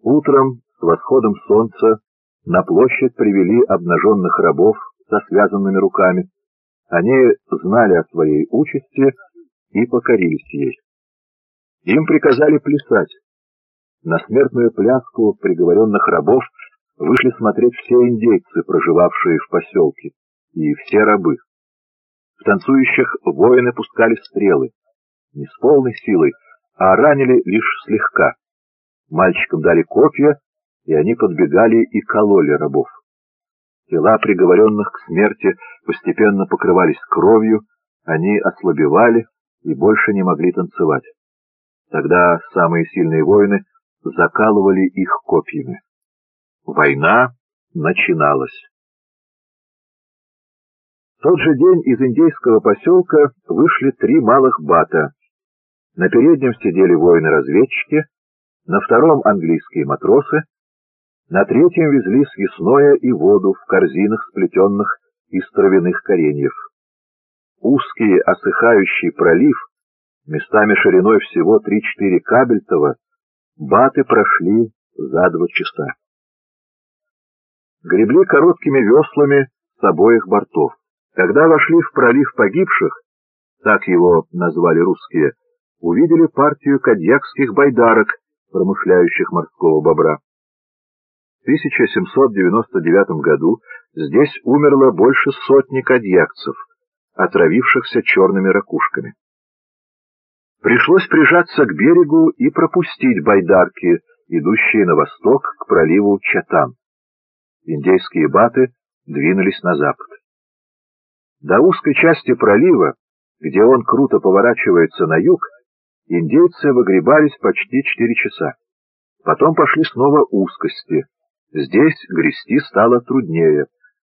Утром с восходом солнца на площадь привели обнаженных рабов со связанными руками. Они знали о своей участи и покорились ей. Им приказали плясать. На смертную пляску приговоренных рабов вышли смотреть все индейцы, проживавшие в поселке, и все рабы. В танцующих воины пускали стрелы, не с полной силой, а ранили лишь слегка. Мальчикам дали копья, и они подбегали и кололи рабов. Тела приговоренных к смерти постепенно покрывались кровью, они ослабевали и больше не могли танцевать. Тогда самые сильные воины закалывали их копьями. Война начиналась. В тот же день из индейского поселка вышли 3 малых бата. На переднем сидели воины-разведчики, на втором — английские матросы, на третьем везли съестное и воду в корзинах, сплетенных из травяных кореньев. Узкий осыхающий пролив, местами шириной всего 3-4 кабельтова, баты прошли за 2 часа. Гребли короткими веслами с обоих бортов. Когда вошли в пролив погибших, так его назвали русские, увидели партию кадьякских байдарок, промышляющих морского бобра. В 1799 году здесь умерло больше 100 кадьякцев, отравившихся черными ракушками. Пришлось прижаться к берегу и пропустить байдарки, идущие на восток к проливу Чатан. Индейские баты двинулись на запад. До узкой части пролива, где он круто поворачивается на юг, индейцы выгребались почти 4 часа. Потом пошли снова узкости. Здесь грести стало труднее.